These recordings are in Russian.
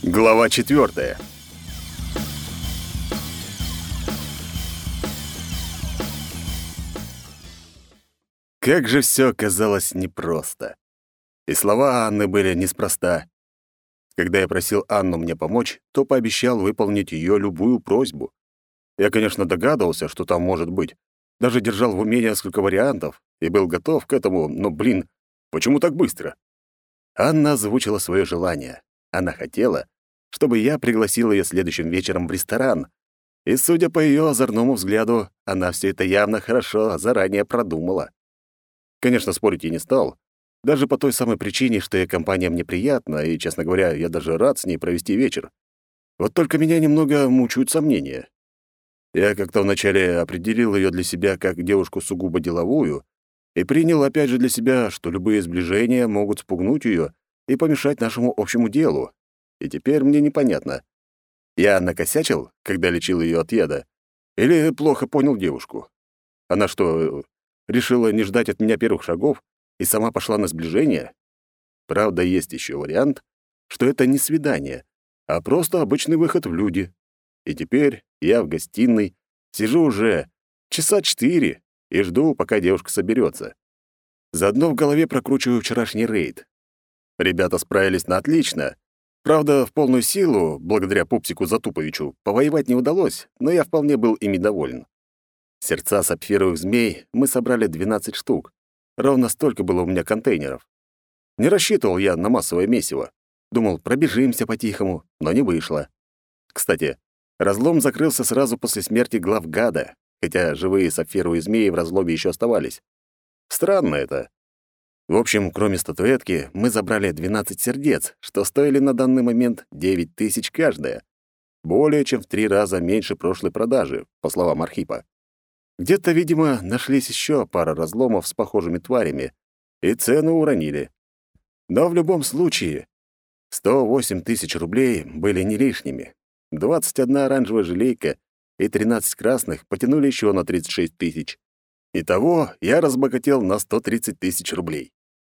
Глава 4. Как же все оказалось непросто. И слова Анны были неспроста. Когда я просил Анну мне помочь, то пообещал выполнить ее любую просьбу. Я, конечно, догадывался, что там может быть. Даже держал в уме несколько вариантов и был готов к этому, но, почему так быстро? Анна озвучила свое желание. Она хотела, чтобы я пригласил ее следующим вечером в ресторан. И, судя по ее озорному взгляду, она все это явно хорошо заранее продумала. Конечно, спорить я не стал. Даже по той самой причине, что ее компания мне приятна, и, честно говоря, я даже рад с ней провести вечер. Вот только меня немного мучают сомнения. Я как-то вначале определил ее для себя как девушку сугубо деловую и принял опять же для себя, что любые сближения могут спугнуть ее и помешать нашему общему делу. И теперь мне непонятно, я накосячил, когда лечил ее от яда, или плохо понял девушку? Она что, решила не ждать от меня первых шагов и сама пошла на сближение? Правда, есть еще вариант, что это не свидание, а просто обычный выход в люди. И теперь я в гостиной сижу уже часа 4 и жду, пока девушка соберется. Заодно в голове прокручиваю вчерашний рейд. Ребята справились на отлично. Правда, в полную силу, благодаря пупсику Затуповичу, повоевать не удалось, но я вполне был ими доволен. Сердца сапфировых змей мы собрали 12 штук. Ровно столько было у меня контейнеров. Не рассчитывал я на массовое месиво. Думал, пробежимся по-тихому, но не вышло. Кстати, разлом закрылся сразу после смерти главгада, хотя живые сапфировые змеи в разломе еще оставались. Странно это. В общем, кроме статуэтки, мы забрали 12 сердец, что стоили на данный момент 9000 каждое. Более чем в 3 раза меньше прошлой продажи, по словам Архипа. Где-то, видимо, нашлись еще пара разломов с похожими тварями, и цену уронили. Но в любом случае, 108 тысяч рублей были не лишними. 21 оранжевая желейка и 13 красных потянули еще на 36 тысяч. Итого я разбогател на 130 тысяч рублей.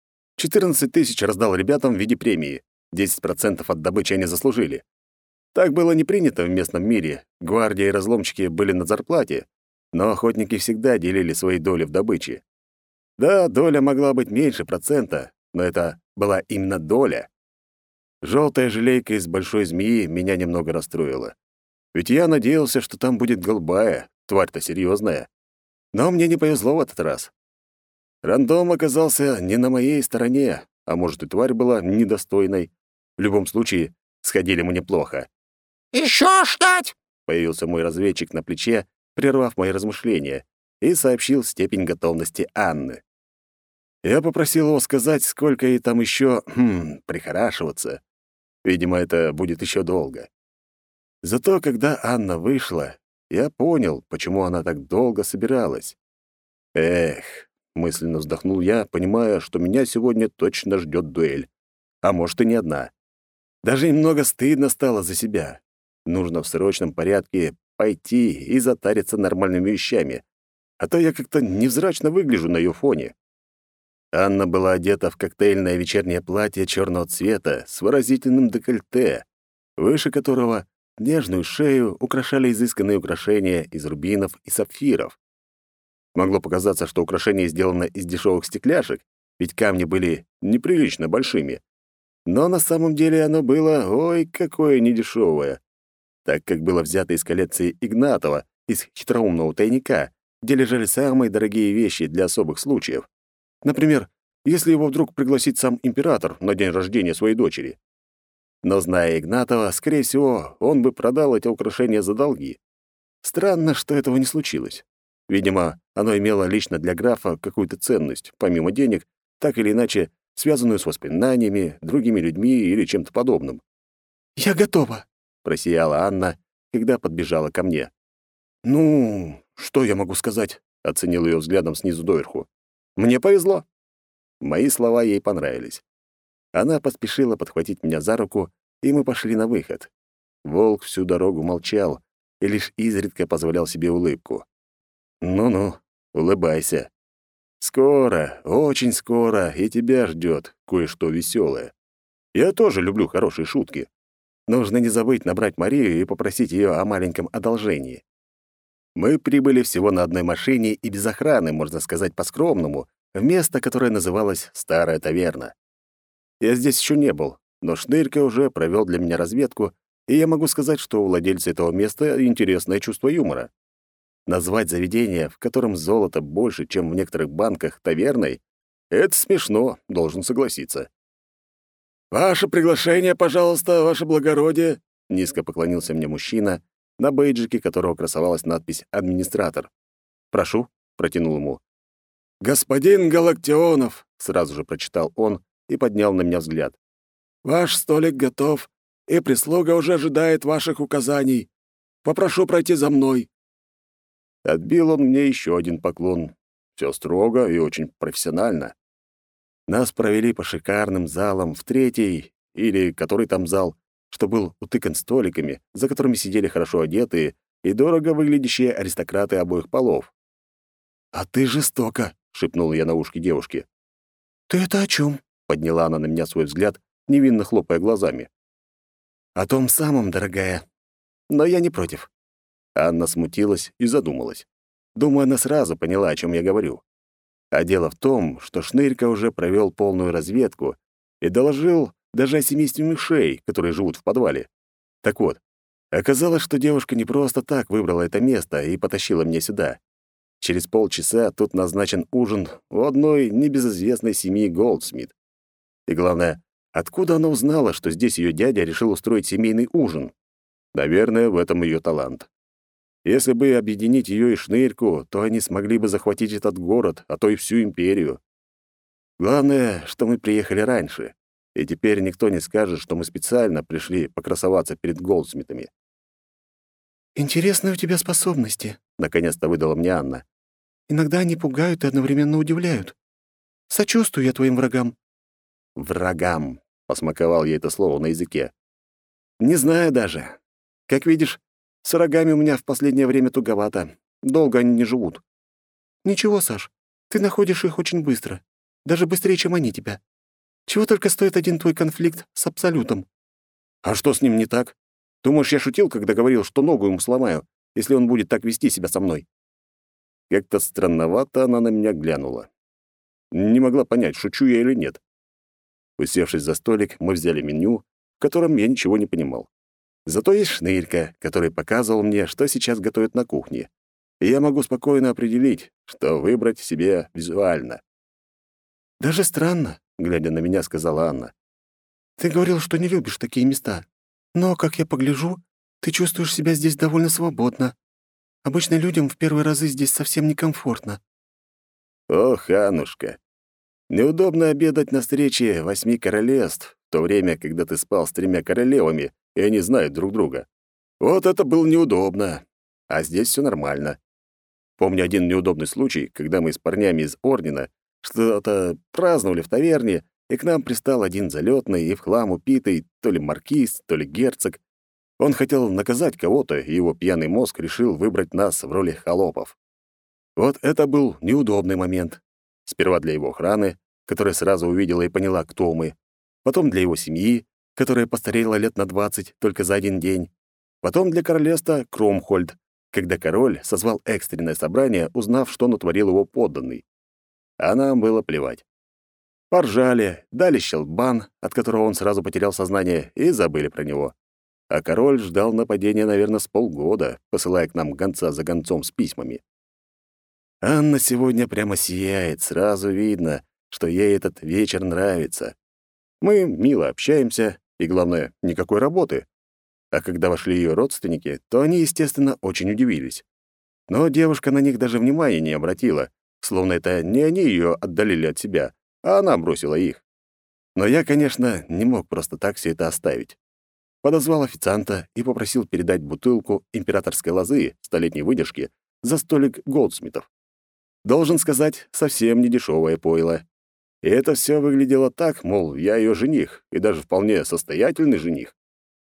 14 тысяч раздал ребятам в виде премии. 10% от добычи они заслужили. Так было не принято в местном мире. Гвардия и разломчики были на зарплате, но охотники всегда делили свои доли в добыче. Да, доля могла быть меньше процента, но это была именно доля. Желтая желейка из большой змеи меня немного расстроила. Ведь я надеялся, что там будет голубая, тварь-то серьезная. Но мне не повезло в этот раз. Рандом оказался не на моей стороне, а может, и тварь была недостойной. В любом случае, сходили мы неплохо. «Еще ждать!» — появился мой разведчик на плече, прервав мои размышления, и сообщил степень готовности Анны. Я попросил его сказать, сколько ей там еще прихорашиваться. Видимо, это будет еще долго. Зато когда Анна вышла, я понял, почему она так долго собиралась. Эх, мысленно вздохнул я, понимая, что меня сегодня точно ждет дуэль. А может, и не одна. Даже немного стыдно стало за себя. Нужно в срочном порядке пойти и затариться нормальными вещами, а то я как-то невзрачно выгляжу на ее фоне. Анна была одета в коктейльное вечернее платье черного цвета с выразительным декольте, выше которого нежную шею украшали изысканные украшения из рубинов и сапфиров. Могло показаться, что украшение сделано из дешевых стекляшек, ведь камни были неприлично большими. Но на самом деле оно было, ой, какое недешевое, так как было взято из коллекции Игнатова, из хитроумного тайника, где лежали самые дорогие вещи для особых случаев. Например, если его вдруг пригласит сам император на день рождения своей дочери. Но, зная Игнатова, скорее всего, он бы продал эти украшения за долги. Странно, что этого не случилось. Видимо, оно имело лично для графа какую-то ценность, помимо денег, так или иначе связанную с воспоминаниями, другими людьми или чем-то подобным. «Я готова», — просияла Анна, когда подбежала ко мне. «Ну, что я могу сказать?» — оценил ее взглядом снизу доверху. «Мне повезло». Мои слова ей понравились. Она поспешила подхватить меня за руку, и мы пошли на выход. Волк всю дорогу молчал и лишь изредка позволял себе улыбку. «Ну-ну, улыбайся. Скоро, очень скоро и тебя ждет кое-что веселое. Я тоже люблю хорошие шутки». нужно не забыть набрать Марию и попросить ее о маленьком одолжении. Мы прибыли всего на одной машине и без охраны, можно сказать по-скромному, в место, которое называлось «Старая таверна». Я здесь еще не был, но Шнырька уже провел для меня разведку, и я могу сказать, что у владельца этого места интересное чувство юмора. Назвать заведение, в котором золото больше, чем в некоторых банках, таверной — это смешно, должен согласиться. «Ваше приглашение, пожалуйста, ваше благородие», — низко поклонился мне мужчина, на бейджике которого красовалась надпись «Администратор». «Прошу», — протянул ему. «Господин Галактионов», — сразу же прочитал он и поднял на меня взгляд. «Ваш столик готов, и прислуга уже ожидает ваших указаний. Попрошу пройти за мной». Отбил он мне еще один поклон. Все строго и очень профессионально. Нас провели по шикарным залам в третий, или который там зал, что был утыкан столиками, за которыми сидели хорошо одетые и дорого выглядящие аристократы обоих полов. «А ты жестоко», — шепнул я на ушки девушке. «Ты это о чем? Подняла она на меня свой взгляд, невинно хлопая глазами. «О том самом, дорогая. Но я не против». Анна смутилась и задумалась. Думаю, она сразу поняла, о чем я говорю. А дело в том, что Шнырька уже провел полную разведку и доложил даже о семействе мышей, которые живут в подвале. Так вот, оказалось, что девушка не просто так выбрала это место и потащила меня сюда. Через полчаса тут назначен ужин у одной небезызвестной семьи Голдсмит. И главное, откуда она узнала, что здесь ее дядя решил устроить семейный ужин? Наверное, в этом ее талант. Если бы объединить ее и Шнырьку, то они смогли бы захватить этот город, а то и всю империю. Главное, что мы приехали раньше, и теперь никто не скажет, что мы специально пришли покрасоваться перед Голдсмитами. «Интересные у тебя способности», — Наконец-то выдала мне Анна. «Иногда они пугают и одновременно удивляют. Сочувствую я твоим врагам». «Врагам», — посмаковал я это слово на языке. «Не знаю даже. Как видишь, с врагами у меня в последнее время туговато. Долго они не живут». «Ничего, Саш, ты находишь их очень быстро. Даже быстрее, чем они тебя. Чего только стоит один твой конфликт с Абсолютом». «А что с ним не так? Думаешь, я шутил, когда говорил, что ногу ему сломаю, если он будет так вести себя со мной?» Как-то странновато она на меня глянула. Не могла понять, шучу я или нет. Усевшись за столик, мы взяли меню, в котором я ничего не понимал. Зато есть Шнырька, который показывал мне, что сейчас готовят на кухне. И я могу спокойно определить, что выбрать себе визуально. «Даже странно», — глядя на меня, сказала Анна. «Ты говорил, что не любишь такие места. Но, как я погляжу, ты чувствуешь себя здесь довольно свободно. Обычно людям в первые разы здесь совсем некомфортно». Ох, Аннушка, неудобно обедать на встрече 8 королевств, в то время, когда ты спал с 3 королевами, и они знают друг друга. Вот это было неудобно. А здесь все нормально. Помню один неудобный случай, когда мы с парнями из Ордена что-то праздновали в таверне, и к нам пристал один залетный и в хлам упитый то ли маркиз, то ли герцог. Он хотел наказать кого-то, и его пьяный мозг решил выбрать нас в роли холопов. Вот это был неудобный момент. Сперва для его охраны, которая сразу увидела и поняла, кто мы. Потом для его семьи, которая постарела лет на 20 только за один день. Потом для королевства Кромхольд, когда король созвал экстренное собрание, узнав, что натворил его подданный. А нам было плевать. Поржали, дали щелбан, от которого он сразу потерял сознание, и забыли про него. А король ждал нападения, наверное, с полгода, посылая к нам гонца за гонцом с письмами. Анна сегодня прямо сияет, сразу видно, что ей этот вечер нравится. Мы мило общаемся, и, главное, никакой работы. А когда вошли ее родственники, то они, естественно, очень удивились. Но девушка на них даже внимания не обратила, словно это не они ее отдалили от себя, а она бросила их. Но я, конечно, не мог просто так все это оставить. Подозвал официанта и попросил передать бутылку императорской лозы столетней выдержки за столик Голдсмитов. Должен сказать, совсем не дешевое пойло. И это все выглядело так, мол, я ее жених, и даже вполне состоятельный жених.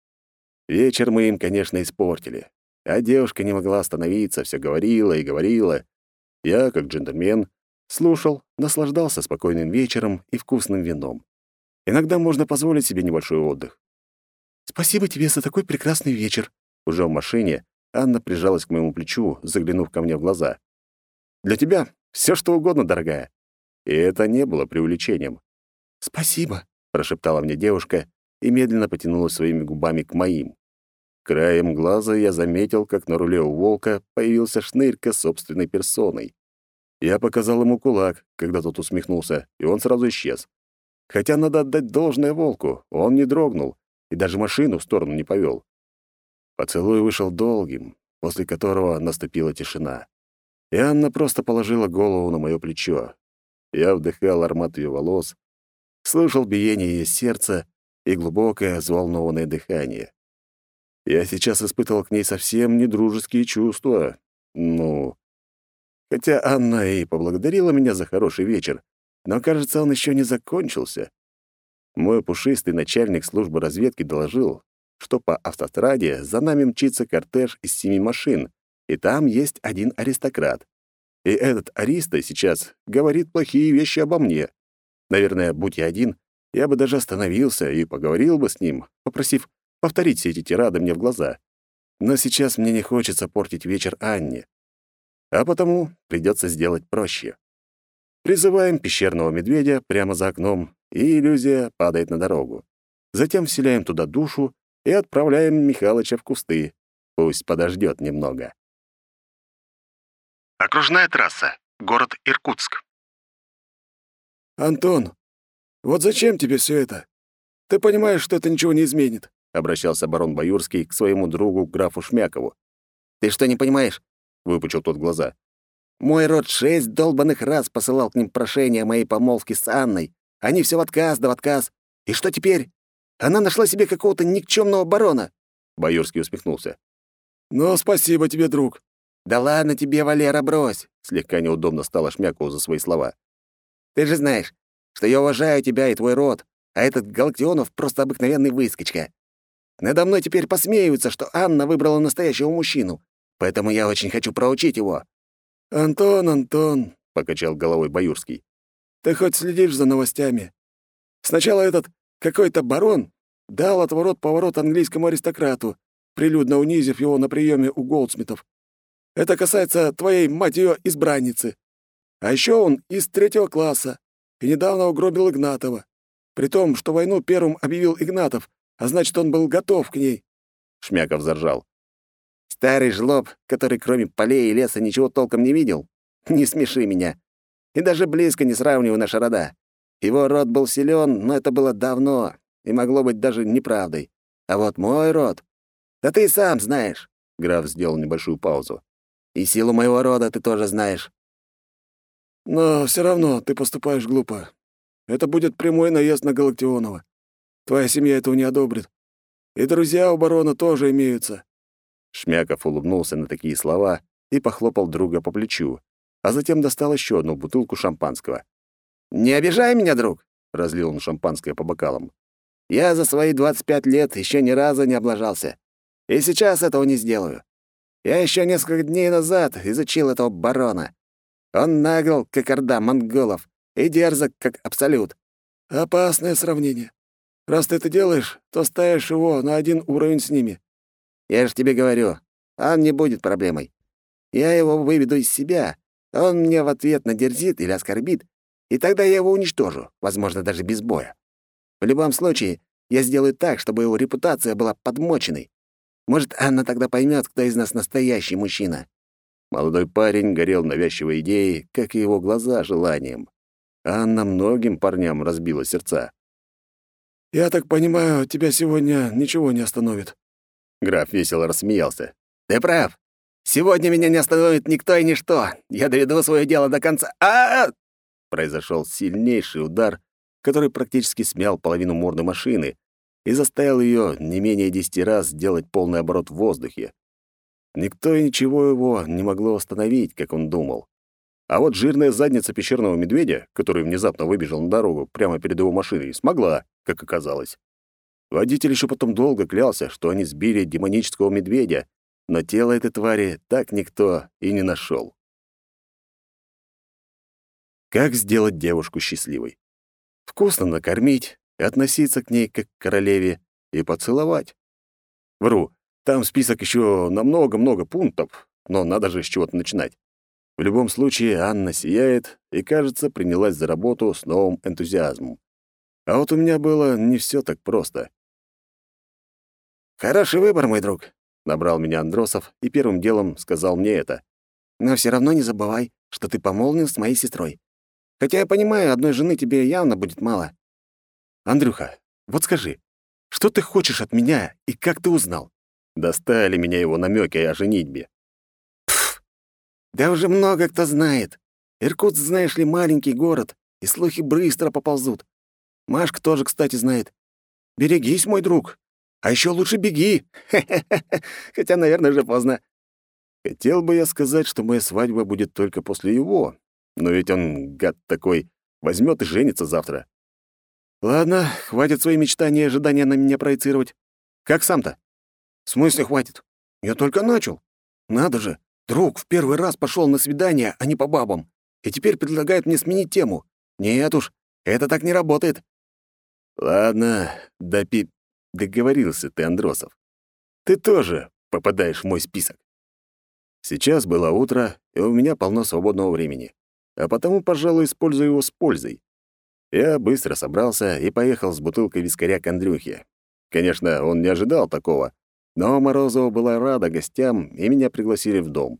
Вечер мы им, конечно, испортили. А девушка не могла остановиться, все говорила и говорила. Я, как джентльмен, слушал, наслаждался спокойным вечером и вкусным вином. Иногда можно позволить себе небольшой отдых. «Спасибо тебе за такой прекрасный вечер». Уже в машине Анна прижалась к моему плечу, заглянув ко мне в глаза. «Для тебя все что угодно, дорогая». И это не было преувеличением. «Спасибо», — прошептала мне девушка и медленно потянулась своими губами к моим. Краем глаза я заметил, как на руле у волка появился шнырька собственной персоной. Я показал ему кулак, когда тот усмехнулся, и он сразу исчез. Хотя надо отдать должное волку, он не дрогнул и даже машину в сторону не повел. Поцелуй вышел долгим, после которого наступила тишина. И Анна просто положила голову на мое плечо. Я вдыхал аромат ее волос, слышал биение ее сердца и глубокое, взволнованное дыхание. Я сейчас испытывал к ней совсем не дружеские чувства. Ну, хотя Анна и поблагодарила меня за хороший вечер, но, кажется, он еще не закончился. Мой пушистый начальник службы разведки доложил, что по автостраде за нами мчится кортеж из 7 машин, и там есть один аристократ. И этот ариста сейчас говорит плохие вещи обо мне. Наверное, будь я один, я бы даже остановился и поговорил бы с ним, попросив повторить все эти тирады мне в глаза. Но сейчас мне не хочется портить вечер Анне. А потому придется сделать проще. Призываем пещерного медведя прямо за окном, и иллюзия падает на дорогу. Затем вселяем туда душу и отправляем Михалыча в кусты. Пусть подождет немного. Окружная трасса. Город Иркутск. «Антон, вот зачем тебе все это? Ты понимаешь, что это ничего не изменит?» — обращался барон Баюрский к своему другу графу Шмякову. «Ты что, не понимаешь?» — выпучил тот глаза. «Мой род 6 долбанных раз посылал к ним прошение о моей помолвке с Анной. Они все в отказ да в отказ. И что теперь? Она нашла себе какого-то никчемного барона». Баюрский усмехнулся. «Ну, спасибо тебе, друг». «Да ладно тебе, Валера, брось!» Слегка неудобно стало Шмякову за свои слова. «Ты же знаешь, что я уважаю тебя и твой род, а этот Галактионов просто обыкновенный выскочка. Надо мной теперь посмеиваются, что Анна выбрала настоящего мужчину, поэтому я очень хочу проучить его». «Антон», — покачал головой Баюрский. «ты хоть следишь за новостями? Сначала этот какой-то барон дал отворот-поворот английскому аристократу, прилюдно унизив его на приеме у Голдсмитов. Это касается твоей, мать её, избранницы. А еще он из 3 класса и недавно угробил Игнатова. При том, что войну первым объявил Игнатов, а значит, он был готов к ней». Шмяков заржал. «Старый жлоб, который кроме полей и леса ничего толком не видел? Не смеши меня. И даже близко не сравнивай наши рода. Его род был силен, но это было давно и могло быть даже неправдой. А вот мой род... Да ты и сам знаешь». Граф сделал небольшую паузу. «И силу моего рода ты тоже знаешь». «Но все равно ты поступаешь глупо. Это будет прямой наезд на Галактионова. Твоя семья этого не одобрит. И друзья у барона тоже имеются». Шмяков улыбнулся на такие слова и похлопал друга по плечу, а затем достал еще одну бутылку шампанского. «Не обижай меня, друг», — разлил он шампанское по бокалам. «Я за свои 25 лет еще ни разу не облажался. И сейчас этого не сделаю. Я еще несколько дней назад изучил этого барона. Он нагл, как орда монголов, и дерзок, как абсолют». «Опасное сравнение. Раз ты это делаешь, то ставишь его на один уровень с ними». «Я же тебе говорю, он не будет проблемой. Я его выведу из себя, он мне в ответ надерзит или оскорбит, и тогда я его уничтожу, возможно, даже без боя. В любом случае, я сделаю так, чтобы его репутация была подмоченной. Может, Анна тогда поймет, кто из нас настоящий мужчина». Молодой парень горел навязчивой идеей, как и его глаза желанием. Анна многим парням разбила сердца. «Я так понимаю, тебя сегодня ничего не остановит». Граф весело рассмеялся. «Ты прав. Сегодня меня не остановит никто и ничто. Я доведу свое дело до конца. Произошел сильнейший удар, который практически смял половину морды машины и заставил ее не менее 10 раз сделать полный оборот в воздухе. Никто и ничего его не могло остановить, как он думал. А вот жирная задница пещерного медведя, который внезапно выбежал на дорогу прямо перед его машиной, смогла, как оказалось. Водитель еще потом долго клялся, что они сбили демонического медведя, но тело этой твари так никто и не нашел. Как сделать девушку счастливой? Вкусно накормить, относиться к ней как к королеве и поцеловать. Вру, там список еще на много-много пунктов, но надо же с чего-то начинать. В любом случае, Анна сияет и, кажется, принялась за работу с новым энтузиазмом. А вот у меня было не все так просто. «Хороший выбор, мой друг», — набрал меня Андросов и первым делом сказал мне это. «но все равно не забывай, что ты помолвлен с моей сестрой. Хотя я понимаю, одной жены тебе явно будет мало». «Андрюха, вот скажи, что ты хочешь от меня и как ты узнал?» Достали меня его намеки о женитьбе. «Да уже много кто знает. Иркутск, знаешь ли, маленький город, и слухи быстро поползут. Машка тоже, кстати, знает. Берегись, мой друг. А еще лучше беги. Хотя, наверное, уже поздно». Хотел бы я сказать, что моя свадьба будет только после его, но ведь он, гад такой, возьмет и женится завтра. Ладно, хватит свои мечтания и ожидания на меня проецировать. Как сам-то? «В смысле хватит? Я только начал. Надо же, друг в первый раз пошел на свидание, а не по бабам, и теперь предлагает мне сменить тему. Нет уж, это так не работает». Ладно, договорился ты, Андросов. Ты тоже попадаешь в мой список. Сейчас было утро, и у меня полно свободного времени, а потому, пожалуй, использую его с пользой. Я быстро собрался и поехал с бутылкой вискаря к Андрюхе. Конечно, он не ожидал такого, но Морозова была рада гостям, и меня пригласили в дом.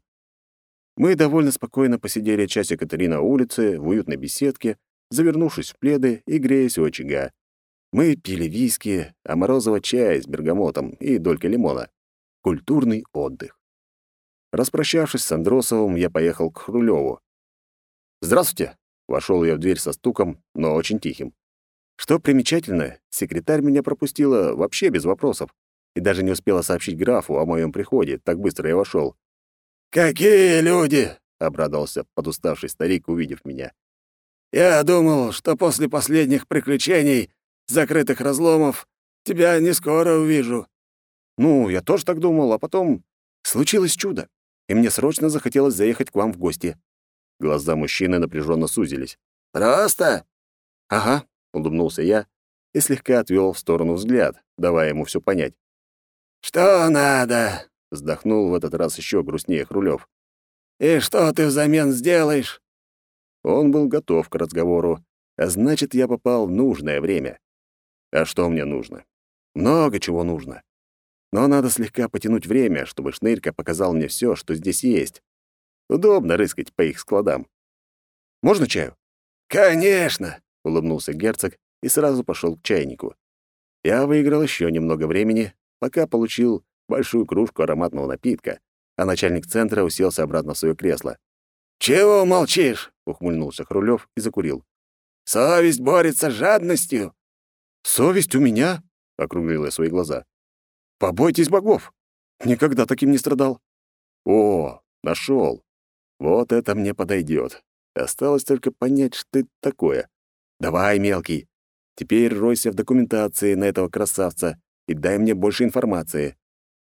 Мы довольно спокойно посидели часик 3 на улице, в уютной беседке, завернувшись в пледы и греясь у очага. Мы пили виски, а Морозова чай с бергамотом и долькой лимона. Культурный отдых. Распрощавшись с Андросовым, я поехал к Хрулёву. «Здравствуйте!» — вошел я в дверь со стуком, но очень тихим. Что примечательно, секретарь меня пропустила вообще без вопросов и даже не успела сообщить графу о моем приходе, так быстро я вошел. «Какие люди!» — обрадовался подуставший старик, увидев меня. «Я думал, что после последних приключений, закрытых разломов, тебя не скоро увижу». Ну, я тоже так думал, а потом случилось чудо, и мне срочно захотелось заехать к вам в гости. Глаза мужчины напряженно сузились. «Просто?» «Ага», — улыбнулся я и слегка отвел в сторону взгляд, давая ему все понять. «Что надо?» — вздохнул в этот раз еще грустнее Хрулев. «И что ты взамен сделаешь?» Он был готов к разговору, а значит, я попал в нужное время. А что мне нужно? Много чего нужно. Но надо слегка потянуть время, чтобы Шнырька показал мне все, что здесь есть. Удобно рыскать по их складам. «Можно чаю?» «Конечно!» — улыбнулся герцог и сразу пошел к чайнику. Я выиграл еще немного времени, пока получил большую кружку ароматного напитка, а начальник центра уселся обратно в свое кресло. «Чего молчишь?» — ухмыльнулся Хрулев и закурил. «Совесть борется с жадностью». «Совесть у меня?» — округлил я свои глаза. «Побойтесь богов! Никогда таким не страдал». «О, нашел! Вот это мне подойдет. Осталось только понять, что это такое. Давай, мелкий, теперь ройся в документации на этого красавца и дай мне больше информации».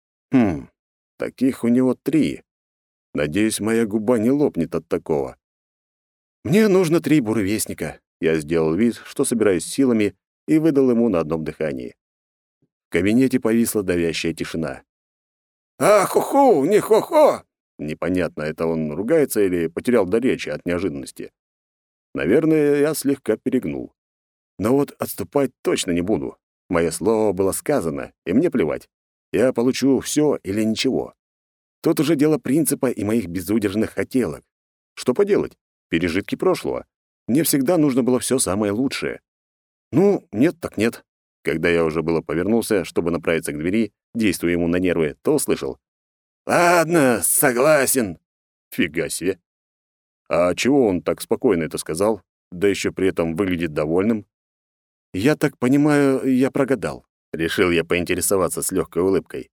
Таких у него 3. Надеюсь, моя губа не лопнет от такого. «Мне нужно 3 буревестника». Я сделал вид, что собираюсь силами, и выдал ему на одном дыхании. В кабинете повисла давящая тишина. «А-ху-ху, не хо-хо!» Непонятно, это он ругается или потерял дар речи от неожиданности. Наверное, я слегка перегнул. Но вот отступать точно не буду. Мое слово было сказано, и мне плевать. Я получу все или ничего. Тут уже дело принципа и моих безудержных хотелок. Что поделать? Пережитки прошлого. Мне всегда нужно было все самое лучшее. Ну, нет так нет. Когда я уже было повернулся, чтобы направиться к двери, действуя ему на нервы, то услышал. «Ладно, согласен». Фига себе. А чего он так спокойно это сказал, да еще при этом выглядит довольным? Я так понимаю, я прогадал. Решил я поинтересоваться с легкой улыбкой.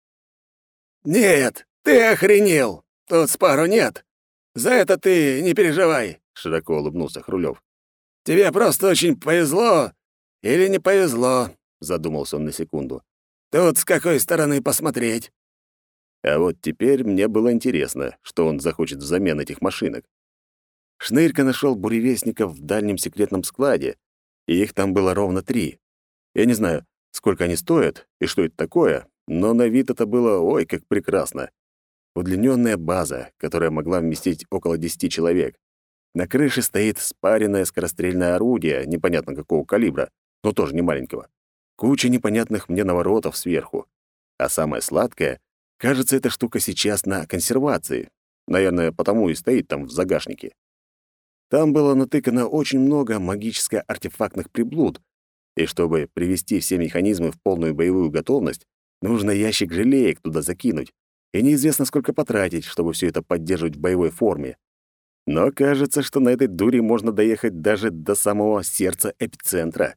«Нет, ты охренел. Тут спару нет. За это ты не переживай», — широко улыбнулся Хрулев. «Тебе просто очень повезло или не повезло», — задумался он на секунду. «Тут с какой стороны посмотреть». А вот теперь мне было интересно, что он захочет взамен этих машинок. Шнырька нашел буревестников в дальнем секретном складе, и их там было ровно 3. Я не знаю, сколько они стоят и что это такое, но на вид это было ой как прекрасно. Удлиненная база, которая могла вместить около 10 человек. На крыше стоит спаренное скорострельное орудие непонятно какого калибра, но тоже не маленького. Куча непонятных мне наворотов сверху. А самое сладкое, кажется, эта штука сейчас на консервации. Наверное, потому и стоит там в загашнике. Там было натыкано очень много магическо-артефактных приблуд, и чтобы привести все механизмы в полную боевую готовность, нужно ящик желеек туда закинуть, и неизвестно, сколько потратить, чтобы все это поддерживать в боевой форме. Но кажется, что на этой дуре можно доехать даже до самого сердца эпицентра.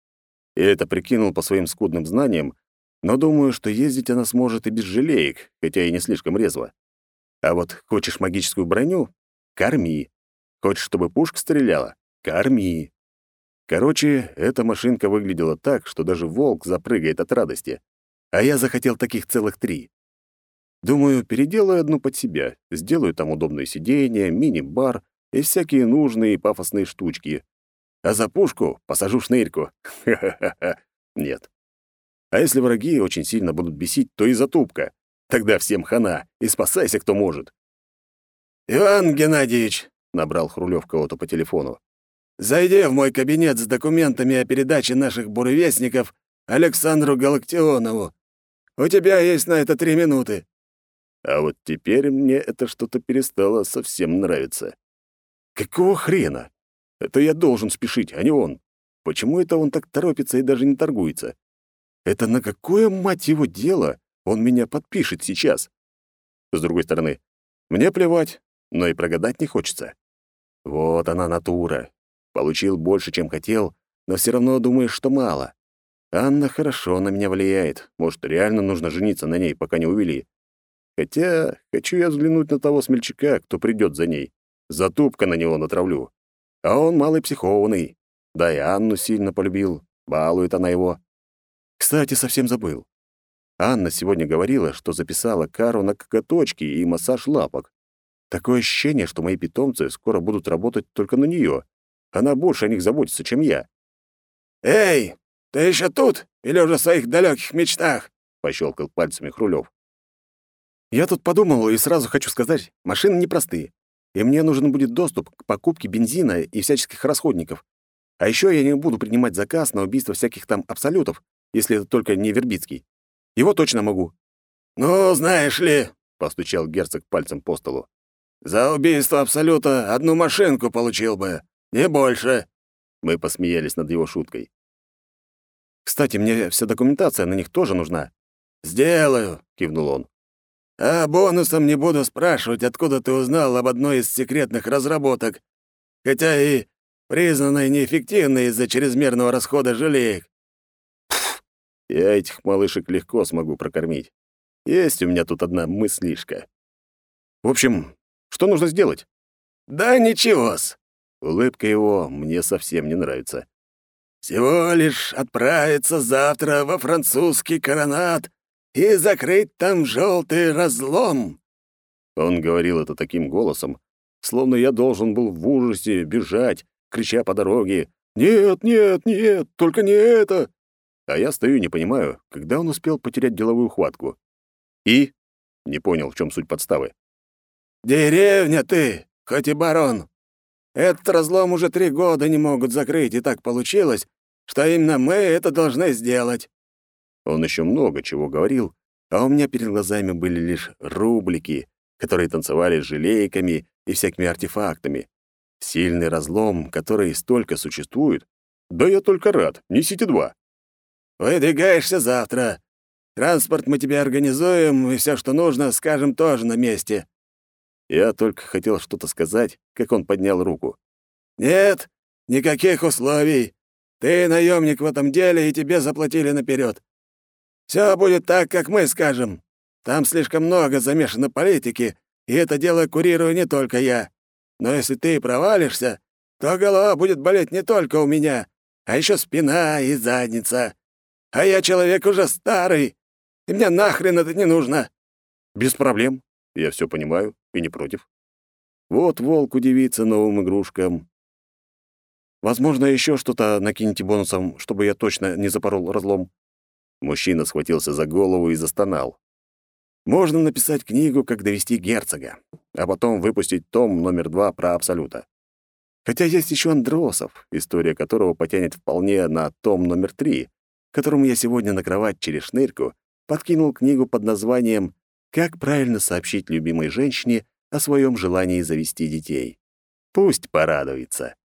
Я это прикинул по своим скудным знаниям, но думаю, что ездить она сможет и без желеек, хотя и не слишком резво. А вот хочешь магическую броню — корми. Хочешь, чтобы пушка стреляла — корми. Короче, эта машинка выглядела так, что даже волк запрыгает от радости. А я захотел таких целых 3. Думаю, переделаю одну под себя, сделаю там удобные сиденья, мини-бар и всякие нужные и пафосные штучки. А за пушку посажу шнырьку. Ха-ха-ха. Нет. А если враги очень сильно будут бесить, то и затупка. Тогда всем хана, и спасайся, кто может. «Иван Геннадьевич», — набрал Хрулёв кого-то по телефону, «зайди в мой кабинет с документами о передаче наших буревестников Александру Галактионову. У тебя есть на это 3 минуты». А вот теперь мне это что-то перестало совсем нравиться. Какого хрена? Это я должен спешить, а не он. Почему это он так торопится и даже не торгуется? Это на какое, мать его, дело он меня подпишет сейчас? С другой стороны, мне плевать, но и прогадать не хочется. Вот она натура. Получил больше, чем хотел, но все равно думаешь, что мало. Анна хорошо на меня влияет. Может, реально нужно жениться на ней, пока не увели. Хотя хочу я взглянуть на того смельчака, кто придет за ней. Затупка на него натравлю. А он малый психованный. Да и Анну сильно полюбил. Балует она его. Кстати, совсем забыл. Анна сегодня говорила, что записала Кару на коготочки и массаж лапок. Такое ощущение, что мои питомцы скоро будут работать только на нее. Она больше о них заботится, чем я. «Эй, ты еще тут или уже в своих далеких мечтах?» — пощелкал пальцами Хрулёв. Я тут подумал и сразу хочу сказать, машины непростые, и мне нужен будет доступ к покупке бензина и всяческих расходников. А еще я не буду принимать заказ на убийство всяких там абсолютов, если это только не Вербицкий. Его точно могу. «Ну, знаешь ли», — постучал герцог пальцем по столу, «за убийство Абсолюта 1 машинку получил бы, не больше». Мы посмеялись над его шуткой. «Кстати, мне вся документация на них тоже нужна». «Сделаю», — кивнул он. «А бонусом не буду спрашивать, откуда ты узнал об одной из секретных разработок, хотя и признанной неэффективной из-за чрезмерного расхода желеек». Я этих малышек легко смогу прокормить. Есть у меня тут одна мыслишка. В общем, что нужно сделать? «Да ничего-с. Улыбка его мне совсем не нравится. Всего лишь отправиться завтра во французский коронат и закрыть там желтый разлом». Он говорил это таким голосом, словно я должен был в ужасе бежать, крича по дороге: «Нет, нет, нет, только не это!» А я стою и не понимаю, когда он успел потерять деловую хватку. И не понял, в чем суть подставы. «Деревня ты, хоть и барон. Этот разлом уже 3 года не могут закрыть, и так получилось, что именно мы это должны сделать». Он еще много чего говорил, а у меня перед глазами были лишь рублики, которые танцевали с желейками и всякими артефактами. Сильный разлом, который столько существует. Да я только рад, несите 2. «Выдвигаешься завтра. Транспорт мы тебе организуем, и все, что нужно, скажем тоже на месте». Я только хотел что-то сказать, как он поднял руку. «Нет, никаких условий. Ты наемник в этом деле, и тебе заплатили наперед. Все будет так, как мы скажем. Там слишком много замешано политики, и это дело курирую не только я. Но если ты провалишься, то голова будет болеть не только у меня, а еще спина и задница. А я человек уже старый, и мне нахрен это не нужно». Без проблем. Я все понимаю и не против. Вот волк удивится новым игрушкам. Возможно, еще что-то накинете бонусом, чтобы я точно не запорол разлом. Мужчина схватился за голову и застонал. Можно написать книгу «Как довести герцога», а потом выпустить том номер 2 про Абсолюта. Хотя есть еще Андросов, история которого потянет вполне на том номер 3, которому я сегодня на кровать через шнырьку подкинул книгу под названием «Как правильно сообщить любимой женщине о своем желании завести детей». Пусть порадуется.